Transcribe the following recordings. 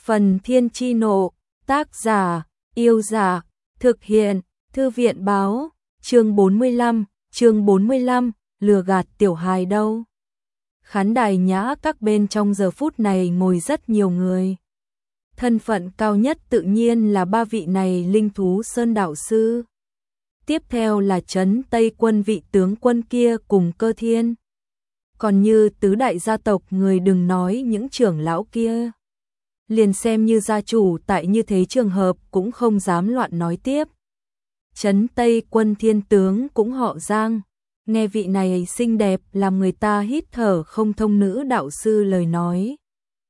Phần Thiên Chi Nộ, tác giả, Yêu Giả, thực hiện, Thư viện Báo, chương 45, lừa gạt tiểu hài đâu. Khán đài nhã các bên trong giờ phút này ngồi rất nhiều người. Thân phận cao nhất tự nhiên là ba vị này linh thú sơn đạo sư. Tiếp theo là Trấn Tây Quân vị tướng quân kia cùng Cơ Thiên. Còn như tứ đại gia tộc người đừng nói những trưởng lão kia. Liền xem như gia chủ tại như thế trường hợp cũng không dám loạn nói tiếp. Trấn Tây Quân thiên tướng cũng họ Giang. Nghe vị này xinh đẹp làm người ta hít thở không thông nữ đạo sư lời nói.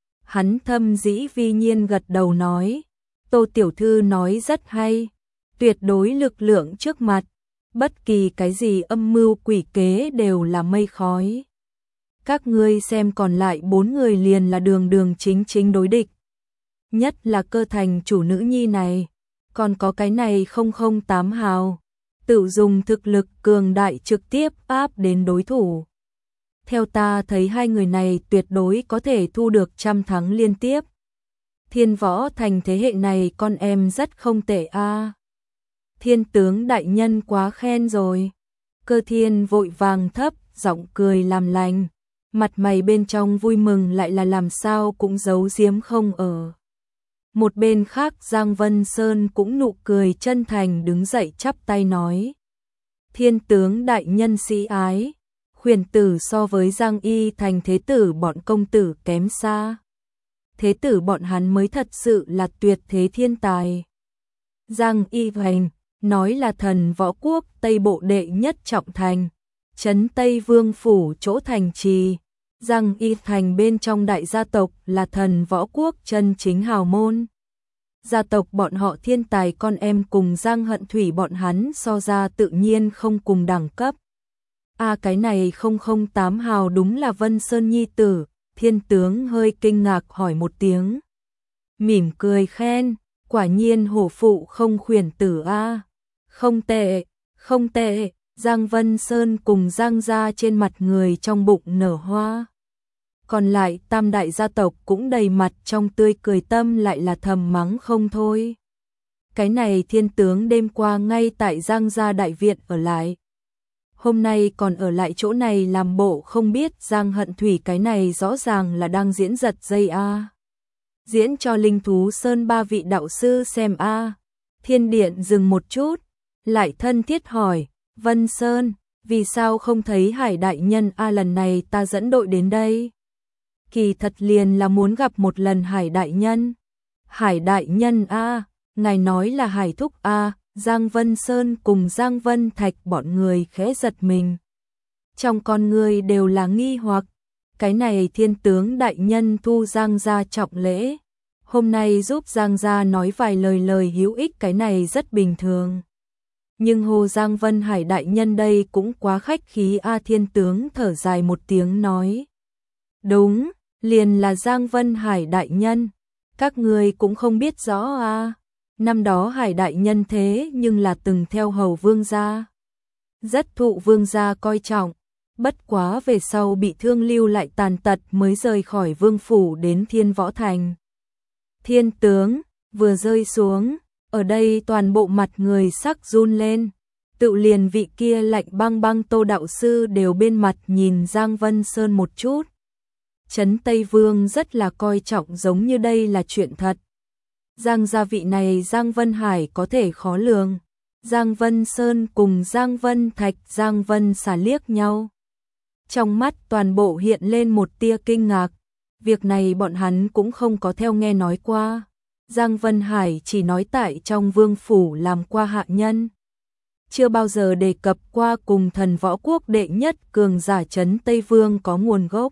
Hắn thâm dĩ vi nhiên gật đầu nói. Tô tiểu thư nói rất hay. Tuyệt đối lực lượng trước mặt. Bất kỳ cái gì âm mưu quỷ kế đều là mây khói. Các ngươi xem còn lại 4 người liền là đường đường chính chính đối địch. Nhất là Cơ Thành chủ nữ nhi này. Còn có cái này 008 hào. Tự dùng thực lực cường đại trực tiếp áp đến đối thủ. Theo ta thấy hai người này tuyệt đối có thể thu được 100 thắng liên tiếp. Thiên Võ Thành thế hệ này con em rất không tệ a. Thiên tướng đại nhân quá khen rồi. Cơ Thiên vội vàng thấp, giọng cười làm lành. Mặt mày bên trong vui mừng lại là làm sao cũng giấu giếm không ở. Một bên khác Giang Vân Sơn cũng nụ cười chân thành đứng dậy chắp tay nói. Thiên tướng đại nhân sĩ ái, khuyển tử so với Giang Y Thành thế tử bọn công tử kém xa. Thế tử bọn hắn mới thật sự là tuyệt thế thiên tài. Giang Y Thành, nói là thần võ quốc Tây Bộ đệ nhất trọng thành, trấn Tây Vương phủ chỗ thành trì. Giang Y Thành bên trong đại gia tộc là thần võ quốc chân chính hào môn. Gia tộc bọn họ thiên tài con em cùng Giang Hận Thủy bọn hắn so ra tự nhiên không cùng đẳng cấp. Cái này 008 hào đúng là Vân Sơn nhi tử, thiên tướng hơi kinh ngạc hỏi một tiếng. Mỉm cười khen, quả nhiên hổ phụ không khuyển tử a. Không tệ, không tệ. Giang Vân Sơn cùng Giang gia trên mặt người trong bụng nở hoa. Còn lại tam đại gia tộc cũng đầy mặt trong tươi cười tâm lại là thầm mắng không thôi. Cái này thiên tướng đêm qua ngay tại Giang gia đại viện ở lại. Hôm nay còn ở lại chỗ này làm bộ không biết Giang Hận Thủy cái này rõ ràng là đang diễn giật dây a. Diễn cho linh thú sơn ba vị đạo sư xem a. Thiên điện dừng một chút, lại thân thiết hỏi. Vân Sơn, vì sao không thấy Hải đại nhân lần này ta dẫn đội đến đây? Kỳ thật liền là muốn gặp một lần Hải đại nhân. Hải đại nhân ngài nói là Hải thúc Giang Vân Sơn cùng Giang Vân Thạch bọn người khẽ giật mình. Trong con người đều là nghi hoặc, cái này thiên tướng đại nhân thu Giang gia trọng lễ. Hôm nay giúp Giang gia nói vài lời hữu ích cái này rất bình thường. Nhưng Hồ Giang Vân Hải đại nhân đây cũng quá khách khí thiên tướng thở dài một tiếng nói. Đúng, liền là Giang Vân Hải đại nhân. Các người cũng không biết rõ Năm đó Hải đại nhân thế nhưng là từng theo hầu vương gia. Rất thụ vương gia coi trọng. Bất quá về sau bị thương lưu lại tàn tật mới rời khỏi vương phủ đến Thiên Võ Thành. Thiên tướng, vừa rơi xuống. Ở đây toàn bộ mặt người sắc run lên. Tự liền vị kia lạnh băng băng Tô đạo sư đều bên mặt nhìn Giang Vân Sơn một chút. Trấn Tây Vương rất là coi trọng giống như đây là chuyện thật. Giang gia vị này Giang Vân Hải có thể khó lường. Giang Vân Sơn cùng Giang Vân Thạch Giang Vân xả liếc nhau. Trong mắt toàn bộ hiện lên một tia kinh ngạc. Việc này bọn hắn cũng không có theo nghe nói qua. Giang Vân Hải chỉ nói tại trong vương phủ làm qua hạ nhân. Chưa bao giờ đề cập qua cùng thần võ quốc đệ nhất cường giả trấn Tây Vương có nguồn gốc.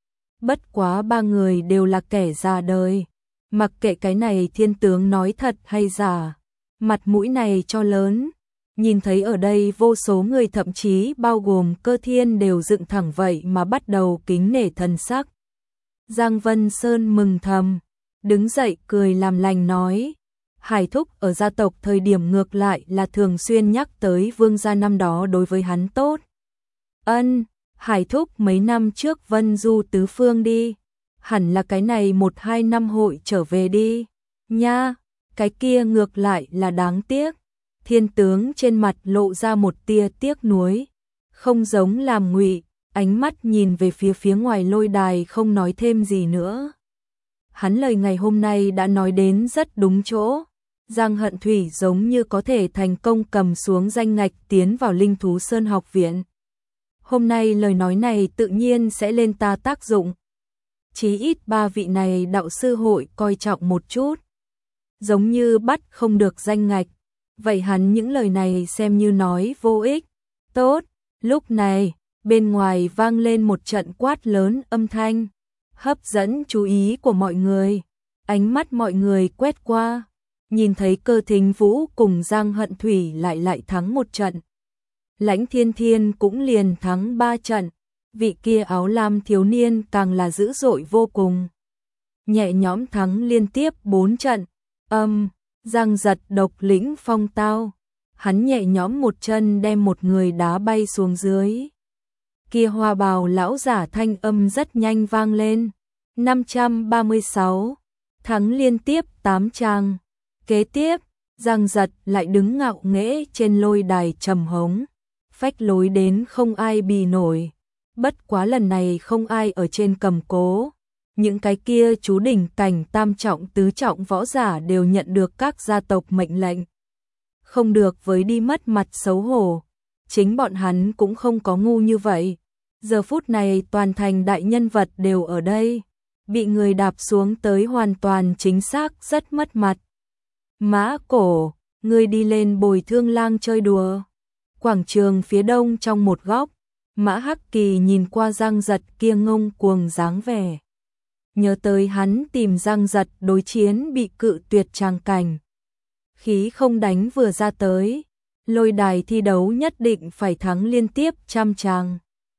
Bất quá ba người đều là kẻ già đời. Mặc kệ cái này thiên tướng nói thật hay giả. Mặt mũi này cho lớn. Nhìn thấy ở đây vô số người thậm chí bao gồm Cơ Thiên đều dựng thẳng vậy mà bắt đầu kính nể thần sắc. Giang Vân Sơn mừng thầm. Đứng dậy cười làm lành nói. Hải thúc ở gia tộc thời điểm ngược lại là thường xuyên nhắc tới vương gia năm đó đối với hắn tốt. Hải thúc mấy năm trước Vân Du tứ phương đi. hẳn là cái này 1-2 năm hội trở về đi. Nha, cái kia ngược lại là đáng tiếc. Thiên tướng trên mặt lộ ra một tia tiếc nuối, không giống làm ngụy, ánh mắt nhìn về phía ngoài lôi đài không nói thêm gì nữa. Hắn lời ngày hôm nay đã nói đến rất đúng chỗ. Giang Hận Thủy giống như có thể thành công cầm xuống danh ngạch tiến vào Linh Thú Sơn học viện. Hôm nay lời nói này tự nhiên sẽ lên ta tác dụng. Chí ít 3 vị này đạo sư hội coi trọng một chút. Giống như bắt không được danh ngạch, vậy hắn những lời này xem như nói vô ích. Tốt, lúc này, bên ngoài vang lên một trận quát lớn âm thanh, hấp dẫn chú ý của mọi người. Ánh mắt mọi người quét qua, nhìn thấy Cơ Thính Vũ cùng Giang Hận Thủy lại thắng một trận. Lãnh Thiên Thiên cũng liền thắng 3 trận, vị kia áo lam thiếu niên càng là dữ dội vô cùng. Nhẹ nhõm thắng liên tiếp 4 trận, Giang Giật độc lĩnh phong tao. Hắn nhẹ nhõm một chân đem một người đá bay xuống dưới. Kia hoa bào lão giả thanh âm rất nhanh vang lên. 536, thắng liên tiếp 8 trang. Kế tiếp, Giang Giật lại đứng ngạo nghễ trên lôi đài trầm hống, phách lối đến không ai bì nổi. Bất quá lần này không ai ở trên cầm cố. Những cái kia chú đỉnh cảnh tam trọng tứ trọng võ giả đều nhận được các gia tộc mệnh lệnh. Không được với đi mất mặt xấu hổ. Chính bọn hắn cũng không có ngu như vậy. Giờ phút này toàn thành đại nhân vật đều ở đây. Bị người đạp xuống tới hoàn toàn chính xác rất mất mặt. Mã Cổ, ngươi đi lên Bồi Thương Lang chơi đùa. Quảng trường phía đông trong một góc, Mã Hắc Kỳ nhìn qua Giang Giật kia ngông cuồng dáng vẻ. Nhớ tới hắn tìm Giang Giật đối chiến bị cự tuyệt tràng cảnh. Khí không đánh vừa ra tới, lôi đài thi đấu nhất định phải thắng liên tiếp 100 tràng.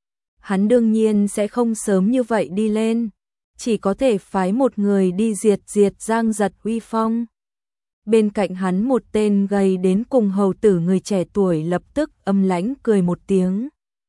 Hắn đương nhiên sẽ không sớm như vậy đi lên, chỉ có thể phái một người đi diệt Giang Giật uy phong. Bên cạnh hắn một tên gầy đến cùng hầu tử người trẻ tuổi lập tức âm lãnh cười một tiếng.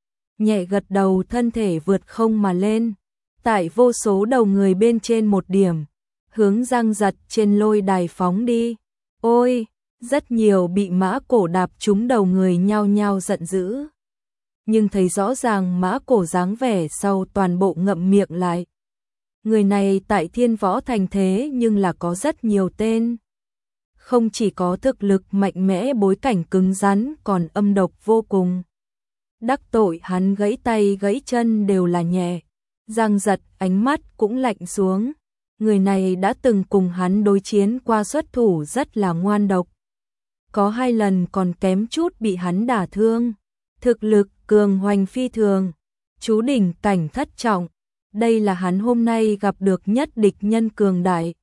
Nhẹ gật đầu thân thể vượt không mà lên. Tại vô số đầu người bên trên một điểm, hướng Giang Giật trên lôi đài phóng đi. Ôi, rất nhiều bị Mã Cổ đạp trúng đầu người nhao nhao giận dữ. Nhưng thấy rõ ràng Mã Cổ dáng vẻ sau toàn bộ ngậm miệng lại. Người này tại Thiên Võ Thành thế nhưng là có rất nhiều tên. Không chỉ có thực lực mạnh mẽ bối cảnh cứng rắn còn âm độc vô cùng. Đắc tội hắn gãy tay gãy chân đều là nhẹ. Giang Giật ánh mắt cũng lạnh xuống. Người này đã từng cùng hắn đối chiến qua xuất thủ rất là ngoan độc. Có 2 lần còn kém chút bị hắn đả thương. Thực lực cường hoành phi thường. Chú đỉnh cảnh thất trọng. Đây là hắn hôm nay gặp được nhất địch nhân cường đại.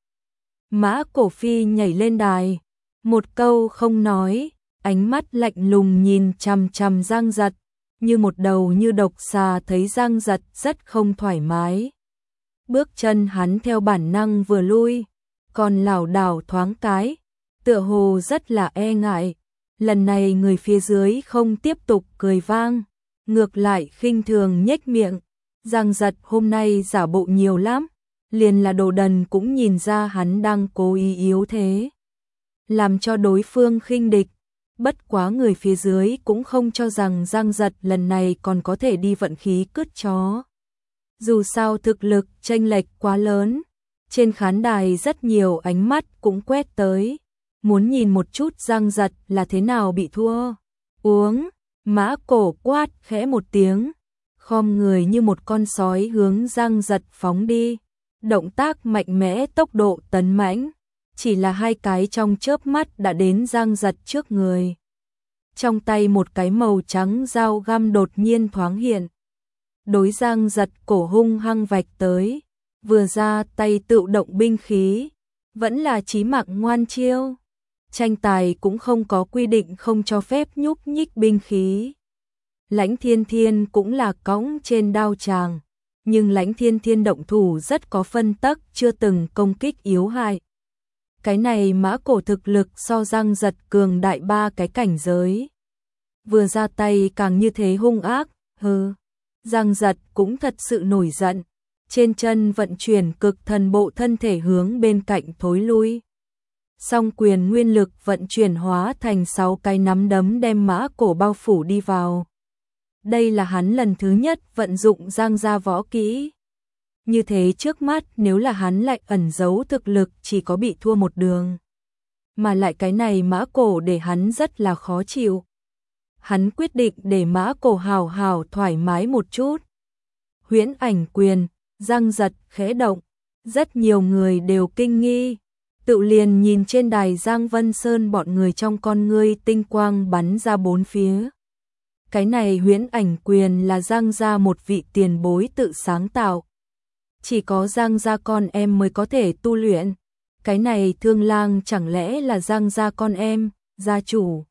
Mã Cổ Phi nhảy lên đài. Một câu không nói. Ánh mắt lạnh lùng nhìn chằm chằm Giang Giật. Như một đầu như độc xà thấy Giang Giật rất không thoải mái. Bước chân hắn theo bản năng vừa lui, còn lảo đảo thoáng cái, tựa hồ rất là e ngại. Lần này người phía dưới không tiếp tục cười vang, ngược lại khinh thường nhếch miệng. Giang Giật hôm nay giả bộ nhiều lắm, liền là đồ đần cũng nhìn ra hắn đang cố ý yếu thế, làm cho đối phương khinh địch. Bất quá người phía dưới cũng không cho rằng Giang Giật lần này còn có thể đi vận khí cứt chó. Dù sao thực lực chênh lệch quá lớn, trên khán đài rất nhiều ánh mắt cũng quét tới, muốn nhìn một chút Giang Giật là thế nào bị thua. Uống, Mã Cổ quát khẽ một tiếng, khom người như một con sói hướng Giang Giật phóng đi. Động tác mạnh mẽ tốc độ tấn mãnh. Chỉ là 2 cái trong chớp mắt đã đến Giang Giật trước người. Trong tay một cái màu trắng dao găm đột nhiên thoáng hiện. Đối Giang Giật cổ hung hăng vạch tới. Vừa ra tay tự động binh khí. Vẫn là chí mạng ngoan chiêu. Tranh tài cũng không có quy định không cho phép nhúc nhích binh khí. Lãnh Thiên Thiên cũng là cõng trên đao tràng. Nhưng Lãnh Thiên Thiên động thủ rất có phân tắc, chưa từng công kích yếu hại. Cái này Mã Cổ thực lực so Giang Giật cường đại 3 cái cảnh giới. Vừa ra tay càng như thế hung ác, Giang Giật cũng thật sự nổi giận. trên chân vận chuyển cực thần bộ thân thể hướng bên cạnh thối lui. Song quyền nguyên lực vận chuyển hóa thành 6 cái nắm đấm đem Mã Cổ bao phủ đi vào. Đây là hắn lần thứ nhất vận dụng Giang gia võ kỹ. Như thế trước mắt nếu là hắn lại ẩn giấu thực lực chỉ có bị thua một đường. Mà lại cái này Mã Cổ để hắn rất là khó chịu. Hắn quyết định để Mã Cổ hào hào thoải mái một chút. Huyễn ảnh quyền, Giang giật khẽ động, rất nhiều người đều kinh nghi. Tự liền nhìn trên đài Giang Vân Sơn bọn người trong con ngươi tinh quang bắn ra bốn phía. Cái này huyễn ảnh quyền là Giang gia một vị tiền bối tự sáng tạo. Chỉ có Giang gia con em mới có thể tu luyện. Cái này Thương Lang chẳng lẽ là Giang gia con em, gia chủ.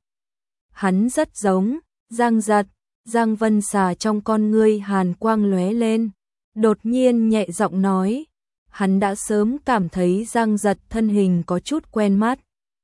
Hắn rất giống, Giang giật, Giang Vân Xà trong con ngươi hàn quang lóe lên. Đột nhiên nhẹ giọng nói, hắn đã sớm cảm thấy Giang giật thân hình có chút quen mắt.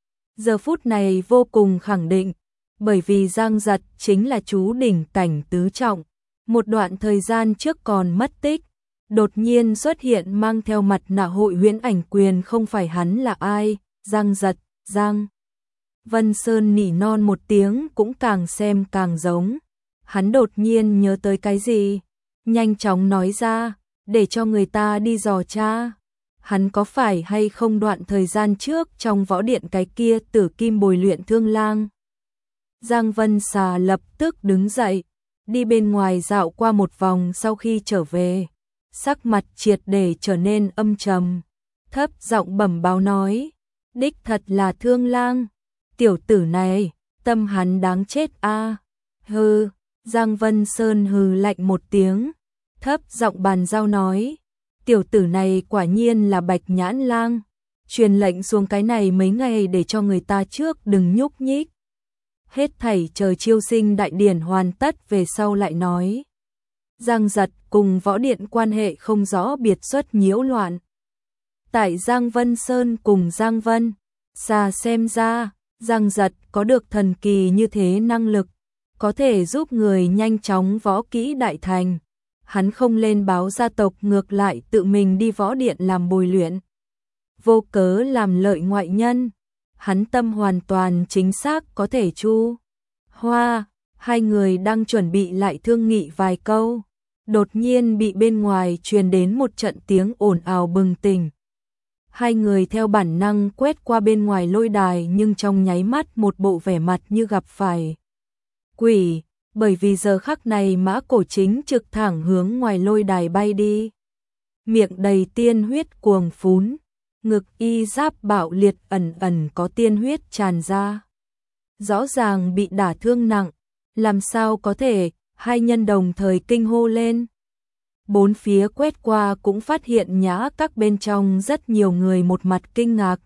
Giờ phút này vô cùng khẳng định, bởi vì Giang giật chính là chú đỉnh cảnh tứ trọng. Một đoạn thời gian trước còn mất tích, đột nhiên xuất hiện mang theo mặt nạ hội huyễn ảnh quyền không phải hắn là ai, Giang giật, Giang. Vân Sơn nỉ non một tiếng cũng càng xem càng giống. Hắn đột nhiên nhớ tới cái gì, nhanh chóng nói ra, để cho người ta đi dò tra. Hắn có phải hay không đoạn thời gian trước trong võ điện cái kia Tử Kim bồi luyện Thương Lang. Giang Vân Xà lập tức đứng dậy, đi bên ngoài dạo qua một vòng sau khi trở về. Sắc mặt triệt để trở nên âm trầm, thấp giọng bẩm báo nói, đích thật là Thương Lang. Tiểu tử này, tâm hắn đáng chết a. Hừ, Giang Vân Sơn hừ lạnh một tiếng, thấp giọng bàn giao nói, tiểu tử này quả nhiên là Bạch Nhãn Lang, truyền lệnh xuống cái này mấy ngày để cho người ta trước đừng nhúc nhích. Hết thảy chờ chiêu sinh đại điển hoàn tất về sau lại nói. Giang giật cùng võ điện quan hệ không rõ biệt xuất nhiễu loạn. Tại Giang Vân Sơn cùng Giang Vân Xà xem ra, Giang giật có được thần kỳ như thế năng lực, có thể giúp người nhanh chóng võ kỹ đại thành. Hắn không lên báo gia tộc ngược lại tự mình đi võ điện làm bồi luyện. Vô cớ làm lợi ngoại nhân, hắn tâm hoàn toàn chính xác có thể chu. Hoa, hai người đang chuẩn bị lại thương nghị vài câu. Đột nhiên bị bên ngoài truyền đến một trận tiếng ồn ào bừng tỉnh. Hai người theo bản năng quét qua bên ngoài lôi đài nhưng trong nháy mắt một bộ vẻ mặt như gặp phải quỷ, bởi vì giờ khắc này Mã Cổ chính trực thẳng hướng ngoài lôi đài bay đi. Miệng đầy tiên huyết cuồng phún, ngực y giáp bạo liệt ẩn ẩn có tiên huyết tràn ra. Rõ ràng bị đả thương nặng, làm sao có thể, hai nhân đồng thời kinh hô lên. Bốn phía quét qua cũng phát hiện nhã các bên trong rất nhiều người một mặt kinh ngạc.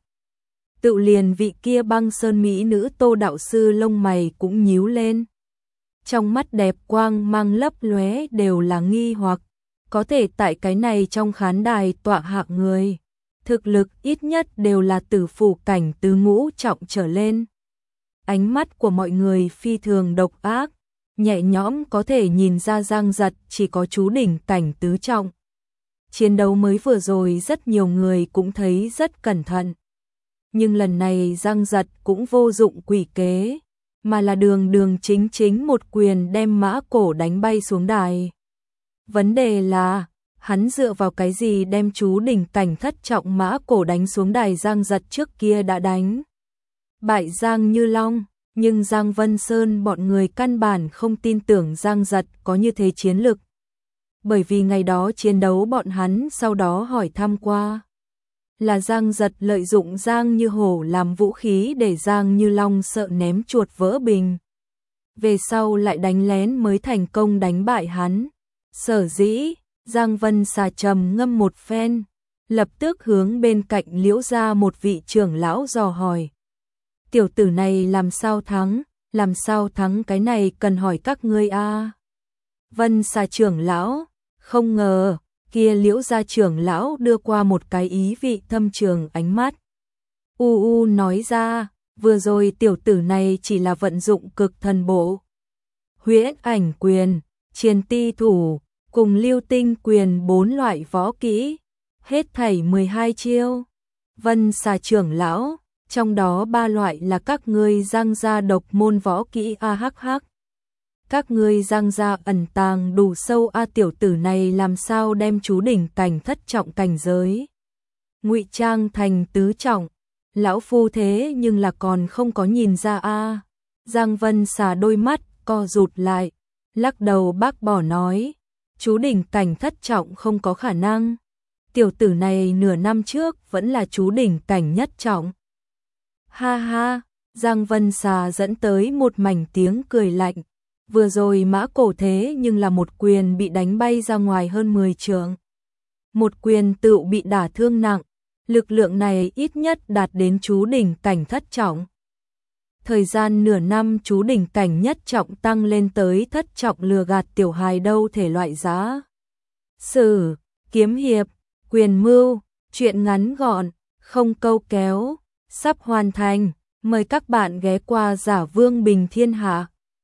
Tự liền vị kia Băng Sơn mỹ nữ Tô đạo sư lông mày cũng nhíu lên. Trong mắt đẹp quang mang lấp lóe đều là nghi hoặc, có thể tại cái này trong khán đài tọa hạng người, thực lực ít nhất đều là tử phủ cảnh tứ ngũ trọng trở lên. Ánh mắt của mọi người phi thường độc ác, nhẹ nhõm có thể nhìn ra Giang giật chỉ có chú đỉnh cảnh tứ trọng. Chiến đấu mới vừa rồi rất nhiều người cũng thấy rất cẩn thận. Nhưng lần này Giang giật cũng vô dụng quỷ kế, mà là đường đường chính chính một quyền đem Mã Cổ đánh bay xuống đài. Vấn đề là, hắn dựa vào cái gì đem chú đỉnh cảnh thất trọng Mã Cổ đánh xuống đài. Giang giật trước kia đã đánh bại Giang Như Long, nhưng Giang Vân Sơn bọn người căn bản không tin tưởng Giang giật có như thế chiến lực. Bởi vì ngày đó chiến đấu bọn hắn sau đó hỏi thăm qua, là Giang giật lợi dụng Giang Như Hổ làm vũ khí để Giang Như Long sợ ném chuột vỡ bình. Về sau lại đánh lén mới thành công đánh bại hắn. Sở dĩ, Giang Vân Xà trầm ngâm một phen, lập tức hướng bên cạnh Liễu gia một vị trưởng lão dò hỏi. Tiểu tử này làm sao thắng cái này cần hỏi các ngươi a. Vân Xà trưởng lão, không ngờ, kia Liễu gia trưởng lão đưa qua một cái ý vị thâm trường ánh mắt. Nói ra, vừa rồi tiểu tử này chỉ là vận dụng cực thần bộ. Huyễn ảnh quyền, triền ti thủ, cùng lưu tinh quyền 4 loại võ kỹ, hết thảy 12 chiêu. Vân Xà trưởng lão, trong đó 3 loại là các ngươi Giang gia độc môn võ kỹ a hắc hắc. Các ngươi Giang gia ẩn tàng đủ sâu a, tiểu tử này làm sao đem chú đỉnh cảnh thất trọng cảnh giới ngụy trang thành tứ trọng, lão phu thế nhưng là còn không có nhìn ra a. Giang Vân Xà đôi mắt co rụt lại, lắc đầu bác bỏ nói, chú đỉnh cảnh thất trọng không có khả năng. Tiểu tử này nửa năm trước vẫn là chú đỉnh cảnh nhất trọng. Ha ha, Giang Vân Xà dẫn tới một mảnh tiếng cười lạnh. Vừa rồi Mã Cổ thế nhưng là một quyền bị đánh bay ra ngoài hơn 10 trượng. Một quyền tựu bị đả thương nặng, lực lượng này ít nhất đạt đến chú đỉnh cảnh thất trọng. Thời gian nửa năm chú đỉnh cảnh nhất trọng tăng lên tới thất trọng, lừa gạt tiểu hài đâu thể loại giá. Sử, kiếm hiệp, quyền mưu, chuyện ngắn gọn, không câu kéo, sắp hoàn thành. Mời các bạn ghé qua Giả Vương Bình Thiên Hạ.